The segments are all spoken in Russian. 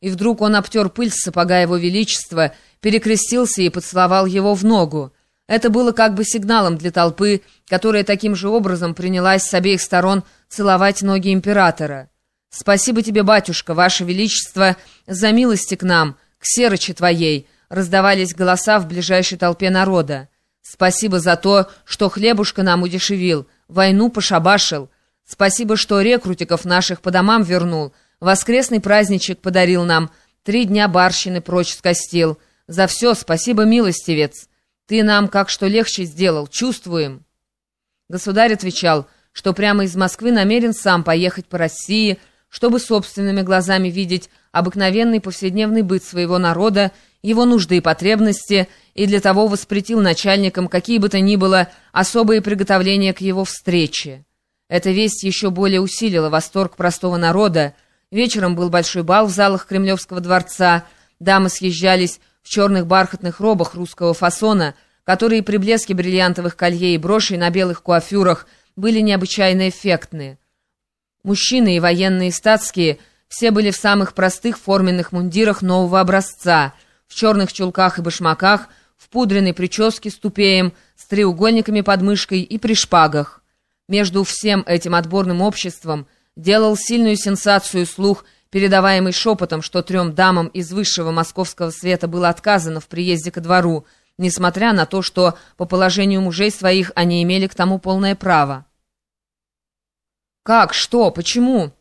и вдруг он обтер пыль с сапога его величества, перекрестился и поцеловал его в ногу. Это было как бы сигналом для толпы, которая таким же образом принялась с обеих сторон целовать ноги императора. «Спасибо тебе, батюшка, ваше величество, за милости к нам, к серочи твоей», раздавались голоса в ближайшей толпе народа. «Спасибо за то, что хлебушка нам удешевил, войну пошабашил. Спасибо, что рекрутиков наших по домам вернул, воскресный праздничек подарил нам, 3 дня барщины прочь скостил. За все спасибо, милостивец. Ты нам как что легче сделал, чувствуем». Государь отвечал, что прямо из Москвы намерен сам поехать по России, чтобы собственными глазами видеть обыкновенный повседневный быт своего народа, его нужды и потребности, и для того воспретил начальникам какие бы то ни было особые приготовления к его встрече. Эта весть еще более усилила восторг простого народа. Вечером был большой бал в залах Кремлевского дворца, дамы съезжались в черных бархатных робах русского фасона, которые при блеске бриллиантовых колье и брошей на белых куафюрах были необычайно эффектны. Мужчины и военные и статские все были в самых простых форменных мундирах нового образца, в черных чулках и башмаках, в пудренной прическе с тупеем, с треугольниками под мышкой и при шпагах. Между всем этим отборным обществом делал сильную сенсацию слух, передаваемый шепотом, что 3 дамам из высшего московского света было отказано в приезде ко двору, несмотря на то, что по положению мужей своих они имели к тому полное право. «Как? Что? Почему?»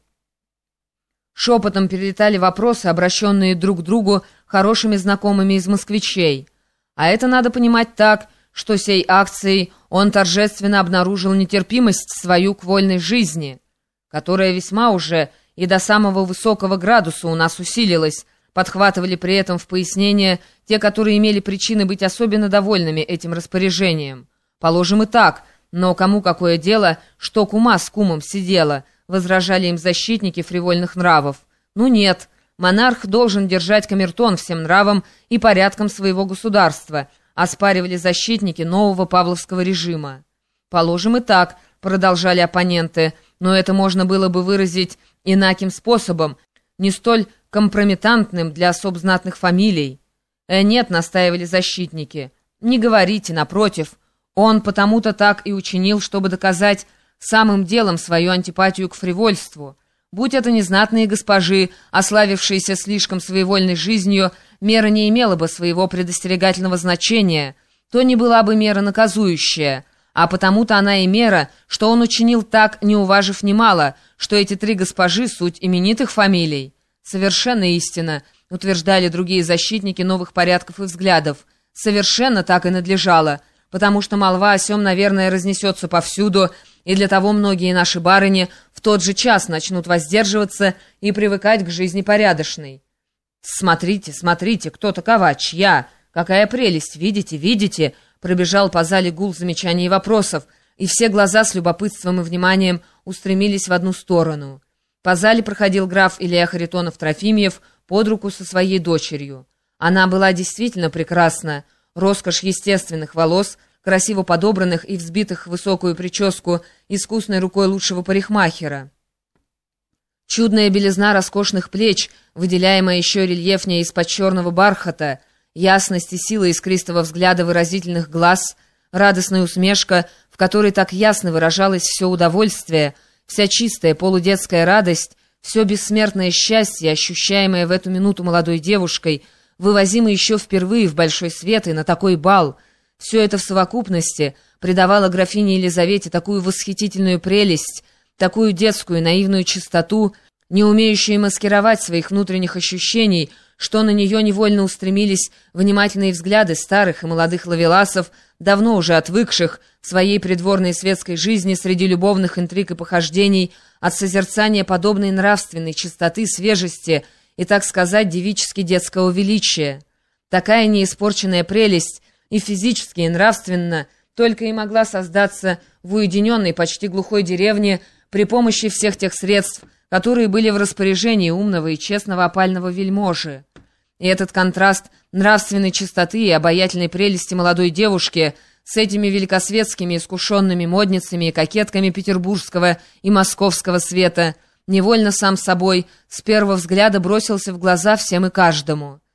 Шепотом перелетали вопросы, обращенные друг к другу хорошими знакомыми из москвичей. А это надо понимать так, что сей акцией он торжественно обнаружил нетерпимость свою к вольной жизни, которая весьма уже и до самого высокого градуса у нас усилилась, подхватывали при этом в пояснение те, которые имели причины быть особенно довольными этим распоряжением. Положим и так, но кому какое дело, что кума с кумом сидела, возражали им защитники фривольных нравов. Ну нет, монарх должен держать камертон всем нравам и порядкам своего государства, оспаривали защитники нового павловского режима. Положим и так, продолжали оппоненты, но это можно было бы выразить инаким способом, не столь компрометантным для особ знатных фамилий. Нет, настаивали защитники, не говорите, напротив, он потому-то так и учинил, чтобы доказать самым делом свою антипатию к фривольству. Будь это незнатные госпожи, ославившиеся слишком своевольной жизнью, мера не имела бы своего предостерегательного значения, то не была бы мера наказующая, а потому-то она и мера, что он учинил так, не уважив немало, что эти 3 госпожи — суть именитых фамилий. Совершенно истина, утверждали другие защитники новых порядков и взглядов. Совершенно так и надлежало, потому что молва о сём, наверное, разнесется повсюду, и для того многие наши барыни в тот же час начнут воздерживаться и привыкать к жизни порядочной. «Смотрите, смотрите, кто такова, чья? Какая прелесть! Видите, видите?» Пробежал по зале гул замечаний и вопросов, и все глаза с любопытством и вниманием устремились в одну сторону. По зале проходил граф Илья Харитонов-Трофимьев под руку со своей дочерью. Она была действительно прекрасна. Роскошь естественных волос, красиво подобранных и взбитых в высокую прическу искусной рукой лучшего парикмахера. Чудная белизна роскошных плеч, выделяемая еще рельефнее из-под черного бархата, ясность и сила искристого взгляда выразительных глаз, радостная усмешка, в которой так ясно выражалось все удовольствие, вся чистая полудетская радость, все бессмертное счастье, ощущаемое в эту минуту молодой девушкой, вывозимый еще впервые в большой свет и на такой бал, все это в совокупности придавало графине Елизавете такую восхитительную прелесть, такую детскую наивную чистоту, не умеющую маскировать своих внутренних ощущений, что на нее невольно устремились внимательные взгляды старых и молодых ловеласов, давно уже отвыкших в своей придворной светской жизни среди любовных интриг и похождений от созерцания подобной нравственной чистоты, свежести и, так сказать, девически детского величия. Такая неиспорченная прелесть и физически, и нравственно только и могла создаться в уединенной, почти глухой деревне при помощи всех тех средств, которые были в распоряжении умного и честного опального вельможи. И этот контраст нравственной чистоты и обаятельной прелести молодой девушки с этими великосветскими искушенными модницами и кокетками петербургского и московского света невольно сам собой, с первого взгляда бросился в глаза всем и каждому.